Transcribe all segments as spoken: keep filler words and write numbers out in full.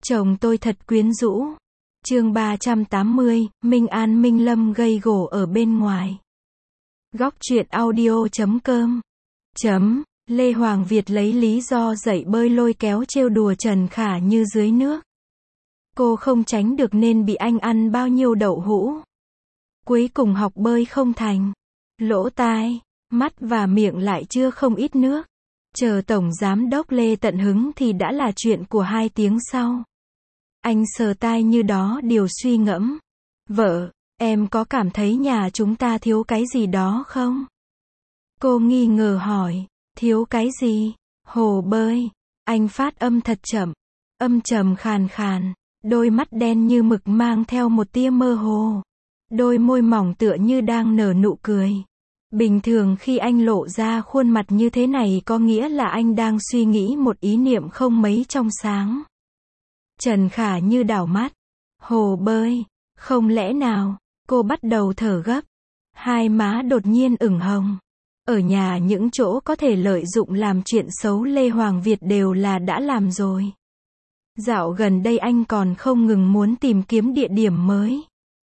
Chồng tôi thật quyến rũ. Chương ba trăm tám mươi, Minh An Minh Lâm gây gổ ở bên ngoài. Góc truyện audio chấm com. Chấm, Lê Hoàng Việt lấy lý do dạy bơi lôi kéo trêu đùa Trần Khả Như dưới nước. Cô không tránh được nên bị anh ăn bao nhiêu đậu hũ. Cuối cùng học bơi không thành. Lỗ tai, mắt và miệng lại chưa không ít nước. Chờ Tổng Giám đốc Lê tận hứng thì đã là chuyện của hai tiếng sau. Anh sờ tai như đó điều suy ngẫm. Vợ, em có cảm thấy nhà chúng ta thiếu cái gì đó không? Cô nghi ngờ hỏi, thiếu cái gì? Hồ bơi. Anh phát âm thật chậm, âm trầm khàn khàn, đôi mắt đen như mực mang theo một tia mơ hồ. Đôi môi mỏng tựa như đang nở nụ cười. Bình thường khi anh lộ ra khuôn mặt như thế này có nghĩa là anh đang suy nghĩ một ý niệm không mấy trong sáng. Trần Khả Như đảo mắt. Hồ bơi, không lẽ nào? Cô bắt đầu thở gấp. Hai má đột nhiên ửng hồng. Ở nhà những chỗ có thể lợi dụng làm chuyện xấu Lê Hoàng Việt đều là đã làm rồi. Dạo gần đây anh còn không ngừng muốn tìm kiếm địa điểm mới.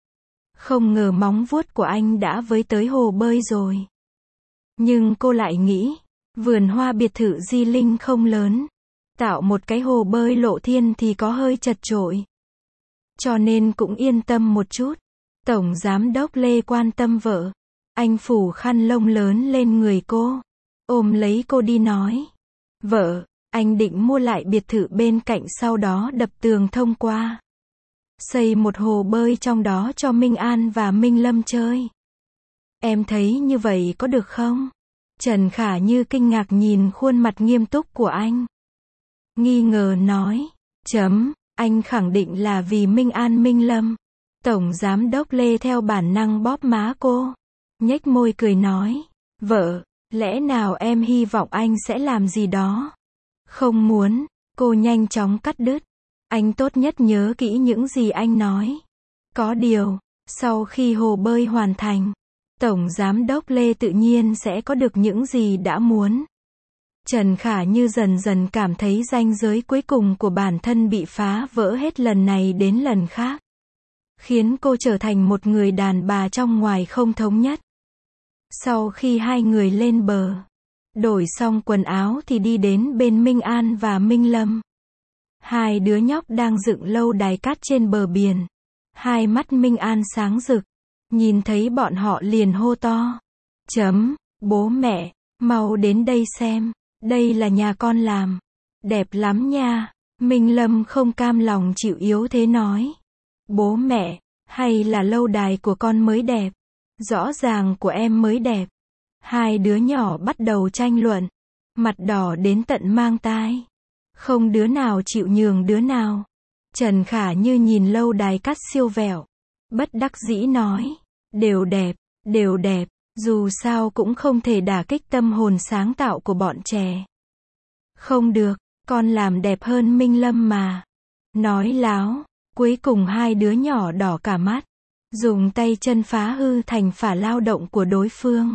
Không ngờ móng vuốt của anh đã với tới hồ bơi rồi. Nhưng cô lại nghĩ, vườn hoa biệt thự Di Linh không lớn. Tạo một cái hồ bơi lộ thiên thì có hơi chật chội. Cho nên cũng yên tâm một chút. Tổng Giám đốc Lê quan tâm vợ. Anh phủ khăn lông lớn lên người cô. Ôm lấy cô đi nói. Vợ, anh định mua lại biệt thự bên cạnh sau đó đập tường thông qua. Xây một hồ bơi trong đó cho Minh An và Minh Lâm chơi. Em thấy như vậy có được không? Trần Khả Như kinh ngạc nhìn khuôn mặt nghiêm túc của anh. Nghi ngờ nói. Chấm, anh khẳng định là vì Minh An Minh Lâm. Tổng Giám đốc Lê theo bản năng bóp má cô. Nhếch môi cười nói. Vợ, lẽ nào em hy vọng anh sẽ làm gì đó? Không muốn, cô nhanh chóng cắt đứt. Anh tốt nhất nhớ kỹ những gì anh nói. Có điều, sau khi hồ bơi hoàn thành, Tổng Giám đốc Lê tự nhiên sẽ có được những gì đã muốn. Trần Khả Như dần dần cảm thấy ranh giới cuối cùng của bản thân bị phá vỡ hết lần này đến lần khác. Khiến cô trở thành một người đàn bà trong ngoài không thống nhất. Sau khi hai người lên bờ, đổi xong quần áo thì đi đến bên Minh An và Minh Lâm. Hai đứa nhóc đang dựng lâu đài cát trên bờ biển. Hai mắt Minh An sáng rực. Nhìn thấy bọn họ liền hô to. Chấm, bố mẹ, mau đến đây xem. Đây là nhà con làm. Đẹp lắm nha. Minh Lâm không cam lòng chịu yếu thế nói. Bố mẹ, hay là lâu đài của con mới đẹp? Rõ ràng của em mới đẹp. Hai đứa nhỏ bắt đầu tranh luận. Mặt đỏ đến tận mang tai. Không đứa nào chịu nhường đứa nào. Trần Khả Như nhìn lâu đài cát siêu vẹo. Bất đắc dĩ nói. Đều đẹp, đều đẹp. Dù sao cũng không thể đả kích tâm hồn sáng tạo của bọn trẻ. Không được, con làm đẹp hơn Minh Lâm mà. Nói láo. Cuối cùng hai đứa nhỏ đỏ cả mắt. Dùng tay chân phá hư thành phả lao động của đối phương.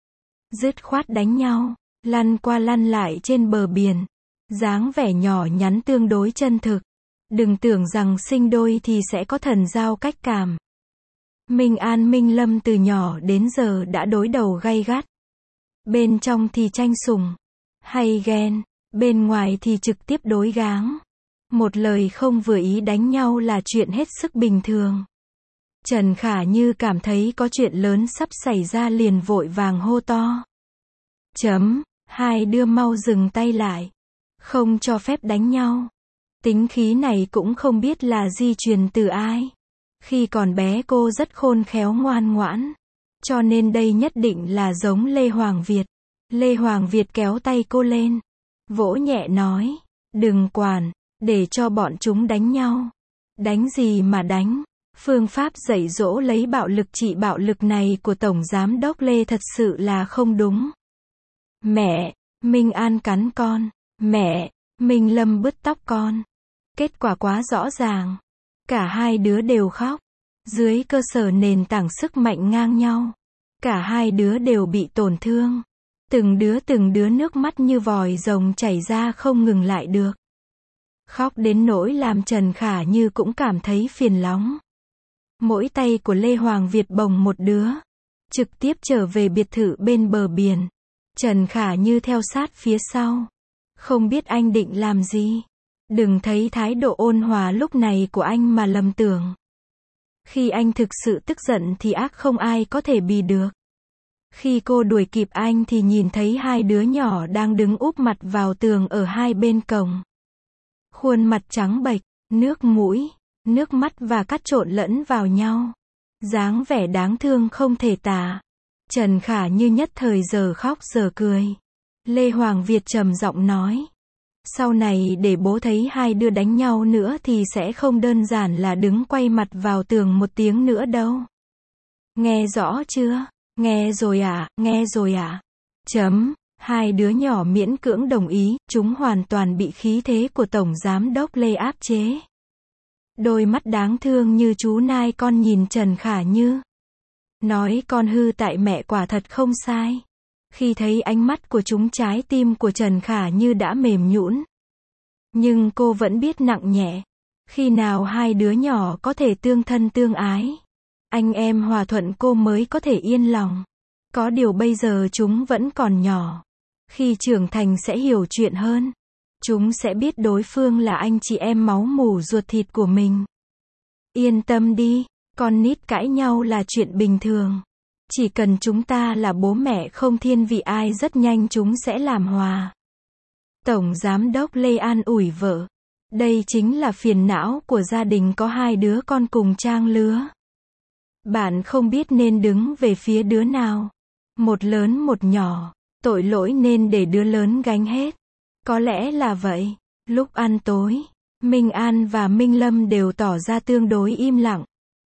Dứt khoát đánh nhau. Lăn qua lăn lại trên bờ biển. Dáng vẻ nhỏ nhắn tương đối chân thực. Đừng tưởng rằng sinh đôi thì sẽ có thần giao cách cảm. Minh An Minh Lâm từ nhỏ đến giờ đã đối đầu gay gắt. Bên trong thì tranh sủng, hay ghen, bên ngoài thì trực tiếp đối gáng. Một lời không vừa ý đánh nhau là chuyện hết sức bình thường. Trần Khả Như cảm thấy có chuyện lớn sắp xảy ra liền vội vàng hô to. Chấm, hai đứa mau dừng tay lại. Không cho phép đánh nhau. Tính khí này cũng không biết là di truyền từ ai. Khi còn bé cô rất khôn khéo ngoan ngoãn. Cho nên đây nhất định là giống Lê Hoàng Việt. Lê Hoàng Việt kéo tay cô lên. Vỗ nhẹ nói. Đừng quản, để cho bọn chúng đánh nhau. Đánh gì mà đánh. Phương pháp dạy dỗ lấy bạo lực trị bạo lực này của Tổng Giám đốc Lê thật sự là không đúng. Mẹ, Minh An cắn con. Mẹ, Minh Lâm bứt tóc con. Kết quả quá rõ ràng. Cả hai đứa đều khóc. Dưới cơ sở nền tảng sức mạnh ngang nhau. Cả hai đứa đều bị tổn thương. Từng đứa từng đứa nước mắt như vòi rồng chảy ra không ngừng lại được. Khóc đến nỗi làm Trần Khả Như cũng cảm thấy phiền lóng. Mỗi tay của Lê Hoàng Việt bồng một đứa, trực tiếp trở về biệt thự bên bờ biển. Trần Khả Như theo sát phía sau. Không biết anh định làm gì. Đừng thấy thái độ ôn hòa lúc này của anh mà lầm tưởng. Khi anh thực sự tức giận thì ác không ai có thể bì được. Khi cô đuổi kịp anh thì nhìn thấy hai đứa nhỏ đang đứng úp mặt vào tường ở hai bên cổng. Khuôn mặt trắng bệch, nước mũi, nước mắt và cắt trộn lẫn vào nhau. Dáng vẻ đáng thương không thể tả. Trần Khả Như nhất thời giờ khóc giờ cười. Lê Hoàng Việt trầm giọng nói. Sau này để bố thấy hai đứa đánh nhau nữa thì sẽ không đơn giản là đứng quay mặt vào tường một tiếng nữa đâu. Nghe rõ chưa? Nghe rồi ạ, à, nghe rồi ạ. À. Chấm. Hai đứa nhỏ miễn cưỡng đồng ý, chúng hoàn toàn bị khí thế của Tổng Giám đốc Lê áp chế. Đôi mắt đáng thương như chú nai con nhìn Trần Khả Như. Nói con hư tại mẹ quả thật không sai. Khi thấy ánh mắt của chúng trái tim của Trần Khả Như đã mềm nhũn. Nhưng cô vẫn biết nặng nhẹ. Khi nào hai đứa nhỏ có thể tương thân tương ái, anh em hòa thuận cô mới có thể yên lòng. Có điều bây giờ chúng vẫn còn nhỏ. Khi trưởng thành sẽ hiểu chuyện hơn. Chúng sẽ biết đối phương là anh chị em máu mủ ruột thịt của mình. Yên tâm đi, con nít cãi nhau là chuyện bình thường. Chỉ cần chúng ta là bố mẹ không thiên vị ai rất nhanh chúng sẽ làm hòa. Tổng Giám đốc Lê an ủi vợ. Đây chính là phiền não của gia đình có hai đứa con cùng trang lứa. Bạn không biết nên đứng về phía đứa nào. Một lớn một nhỏ, tội lỗi nên để đứa lớn gánh hết. Có lẽ là vậy. Lúc ăn tối, Minh An và Minh Lâm đều tỏ ra tương đối im lặng.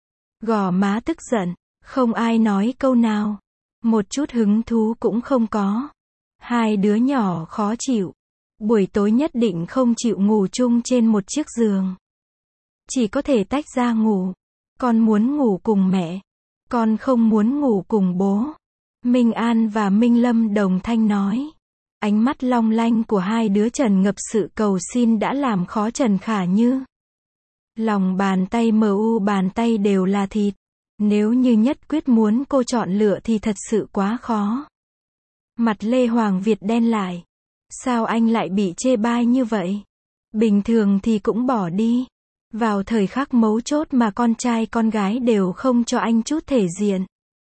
Gò má tức giận, không ai nói câu nào. Một chút hứng thú cũng không có. Hai đứa nhỏ khó chịu. Buổi tối nhất định không chịu ngủ chung trên một chiếc giường. Chỉ có thể tách ra ngủ. Con muốn ngủ cùng mẹ. Con không muốn ngủ cùng bố. Minh An và Minh Lâm đồng thanh nói. Ánh mắt long lanh của hai đứa trần ngập sự cầu xin đã làm khó Trần Khả Như. Lòng bàn tay mờ u bàn tay đều là thịt. Nếu như nhất quyết muốn cô chọn lựa thì thật sự quá khó. Mặt Lê Hoàng Việt đen lại. Sao anh lại bị chê bai như vậy? Bình thường thì cũng bỏ đi. Vào thời khắc mấu chốt mà con trai con gái đều không cho anh chút thể diện.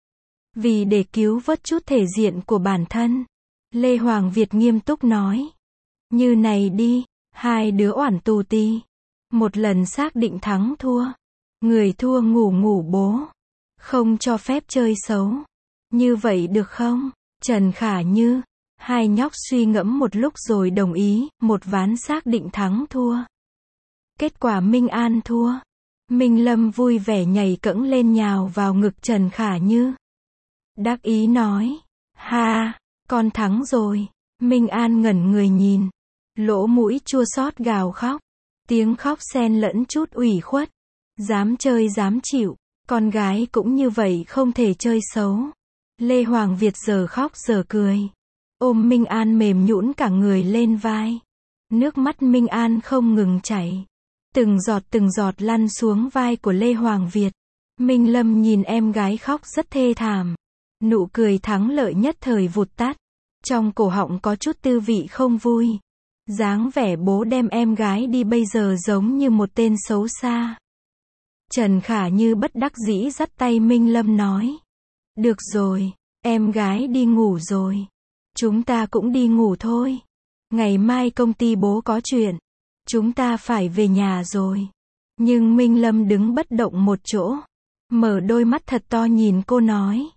Vì để cứu vớt chút thể diện của bản thân. Lê Hoàng Việt nghiêm túc nói. Như này đi, hai đứa oản tù ti. Một lần xác định thắng thua. Người thua ngủ ngủ bố. Không cho phép chơi xấu. Như vậy được không? Trần Khả Như. Hai nhóc suy ngẫm một lúc rồi đồng ý, một ván xác định thắng thua. Kết quả Minh An thua. Minh Lâm vui vẻ nhảy cẫng lên nhào vào ngực Trần Khả Như. Đắc ý nói. Ha, con thắng rồi. Minh An ngẩn người nhìn. Lỗ mũi chua xót gào khóc. Tiếng khóc xen lẫn chút ủy khuất. Dám chơi dám chịu. Con gái cũng như vậy không thể chơi xấu. Lê Hoàng Việt giờ khóc giờ cười. Ôm Minh An mềm nhũn cả người lên vai. Nước mắt Minh An không ngừng chảy. Từng giọt từng giọt lăn xuống vai của Lê Hoàng Việt. Minh Lâm nhìn em gái khóc rất thê thảm. Nụ cười thắng lợi nhất thời vụt tắt. Trong cổ họng có chút tư vị không vui. Dáng vẻ bố đem em gái đi bây giờ giống như một tên xấu xa. Trần Khả Như bất đắc dĩ dắt tay Minh Lâm nói. Được rồi, em gái đi ngủ rồi. Chúng ta cũng đi ngủ thôi. Ngày mai công ty bố có chuyện. Chúng ta phải về nhà rồi. Nhưng Minh Lâm đứng bất động một chỗ. Mở đôi mắt thật to nhìn cô nói.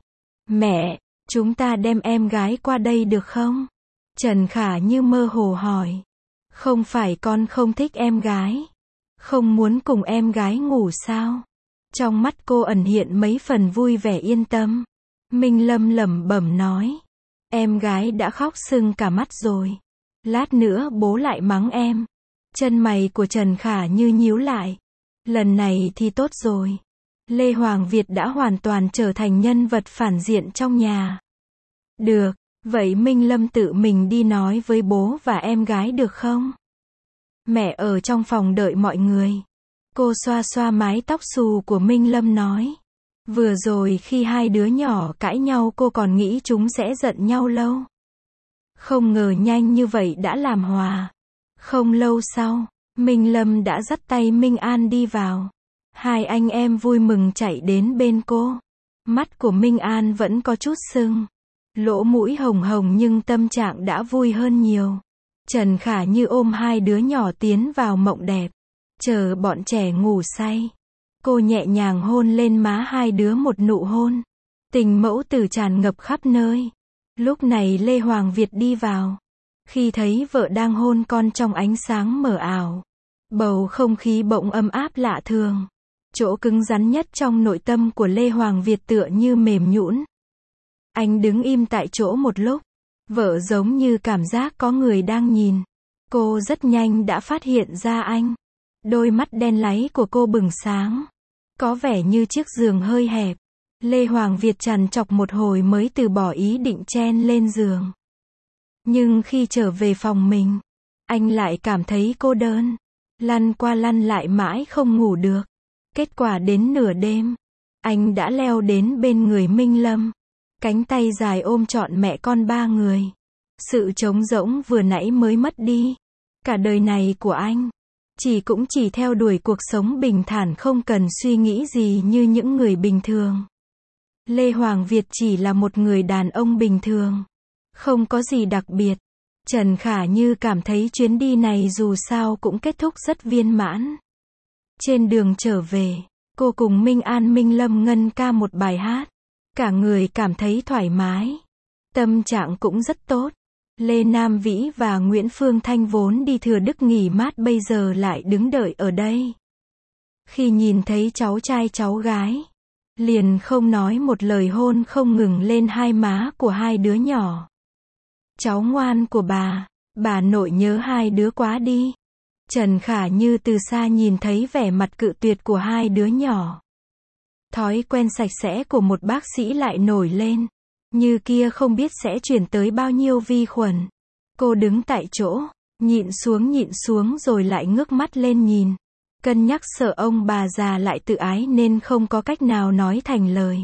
Mẹ, chúng ta đem em gái qua đây được không? Trần Khả Như mơ hồ hỏi. Không phải con không thích em gái. Không muốn cùng em gái ngủ sao? Trong mắt cô ẩn hiện mấy phần vui vẻ yên tâm. Minh Lâm lẩm bẩm nói. Em gái đã khóc sưng cả mắt rồi. Lát nữa bố lại mắng em. Chân mày của Trần Khả Như nhíu lại. Lần này thì tốt rồi. Lê Hoàng Việt đã hoàn toàn trở thành nhân vật phản diện trong nhà. Được, vậy Minh Lâm tự mình đi nói với bố và em gái được không? Mẹ ở trong phòng đợi mọi người. Cô xoa xoa mái tóc xù của Minh Lâm nói. Vừa rồi khi hai đứa nhỏ cãi nhau cô còn nghĩ chúng sẽ giận nhau lâu. Không ngờ nhanh như vậy đã làm hòa. Không lâu sau, Minh Lâm đã dắt tay Minh An đi vào. Hai anh em vui mừng chạy đến bên cô. Mắt của Minh An vẫn có chút sưng. Lỗ mũi hồng hồng nhưng tâm trạng đã vui hơn nhiều. Trần Khả Như ôm hai đứa nhỏ tiến vào mộng đẹp. Chờ bọn trẻ ngủ say. Cô nhẹ nhàng hôn lên má hai đứa một nụ hôn. Tình mẫu tử tràn ngập khắp nơi. Lúc này Lê Hoàng Việt đi vào. Khi thấy vợ đang hôn con trong ánh sáng mờ ảo. Bầu không khí bỗng ấm áp lạ thường. Chỗ cứng rắn nhất trong nội tâm của Lê Hoàng Việt tựa như mềm nhũn. Anh đứng im tại chỗ một lúc. Vợ giống như cảm giác có người đang nhìn. Cô rất nhanh đã phát hiện ra anh. Đôi mắt đen láy của cô bừng sáng. Có vẻ như chiếc giường hơi hẹp. Lê Hoàng Việt trằn trọc một hồi mới từ bỏ ý định chen lên giường. Nhưng khi trở về phòng mình, anh lại cảm thấy cô đơn. Lăn qua lăn lại mãi không ngủ được. Kết quả đến nửa đêm, anh đã leo đến bên người Minh Lâm. Cánh tay dài ôm trọn mẹ con ba người. Sự trống rỗng vừa nãy mới mất đi. Cả đời này của anh, chỉ cũng chỉ theo đuổi cuộc sống bình thản không cần suy nghĩ gì như những người bình thường. Lê Hoàng Việt chỉ là một người đàn ông bình thường. Không có gì đặc biệt. Trần Khả Như cảm thấy chuyến đi này dù sao cũng kết thúc rất viên mãn. Trên đường trở về, cô cùng Minh An Minh Lâm ngân ca một bài hát. Cả người cảm thấy thoải mái. Tâm trạng cũng rất tốt. Lê Nam Vĩ và Nguyễn Phương Thanh vốn đi Thừa Đức nghỉ mát bây giờ lại đứng đợi ở đây. Khi nhìn thấy cháu trai cháu gái, liền không nói một lời hôn không ngừng lên hai má của hai đứa nhỏ. Cháu ngoan của bà, bà nội nhớ hai đứa quá đi. Trần Khả Như từ xa nhìn thấy vẻ mặt cự tuyệt của hai đứa nhỏ. Thói quen sạch sẽ của một bác sĩ lại nổi lên. Như kia không biết sẽ chuyển tới bao nhiêu vi khuẩn. Cô đứng tại chỗ, nhịn xuống nhịn xuống rồi lại ngước mắt lên nhìn. Cân nhắc sợ ông bà già lại tự ái nên không có cách nào nói thành lời.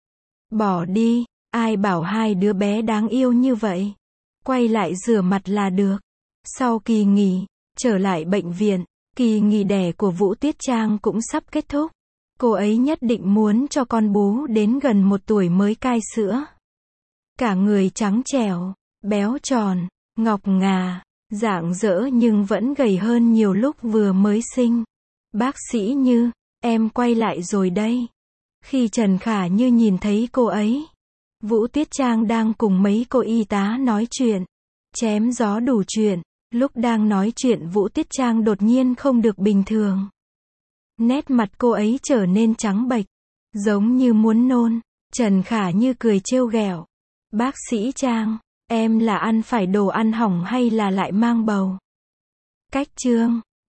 Bỏ đi, ai bảo hai đứa bé đáng yêu như vậy. Quay lại rửa mặt là được. Sau kỳ nghỉ, trở lại bệnh viện, kỳ nghỉ đẻ của Vũ Tuyết Trang cũng sắp kết thúc. Cô ấy nhất định muốn cho con bú đến gần một tuổi mới cai sữa. Cả người trắng trẻo, béo tròn, ngọc ngà, rạng rỡ nhưng vẫn gầy hơn nhiều lúc vừa mới sinh. Bác sĩ Như, em quay lại rồi đây. Khi Trần Khả Như nhìn thấy cô ấy, Vũ Tuyết Trang đang cùng mấy cô y tá nói chuyện. Chém gió đủ chuyện. Lúc đang nói chuyện Vũ Tuyết Trang đột nhiên không được bình thường. Nét mặt cô ấy trở nên trắng bệch, giống như muốn nôn. Trần Khả Như cười trêu ghẹo. Bác sĩ Trang, em là ăn phải đồ ăn hỏng hay là lại mang bầu? Cách chương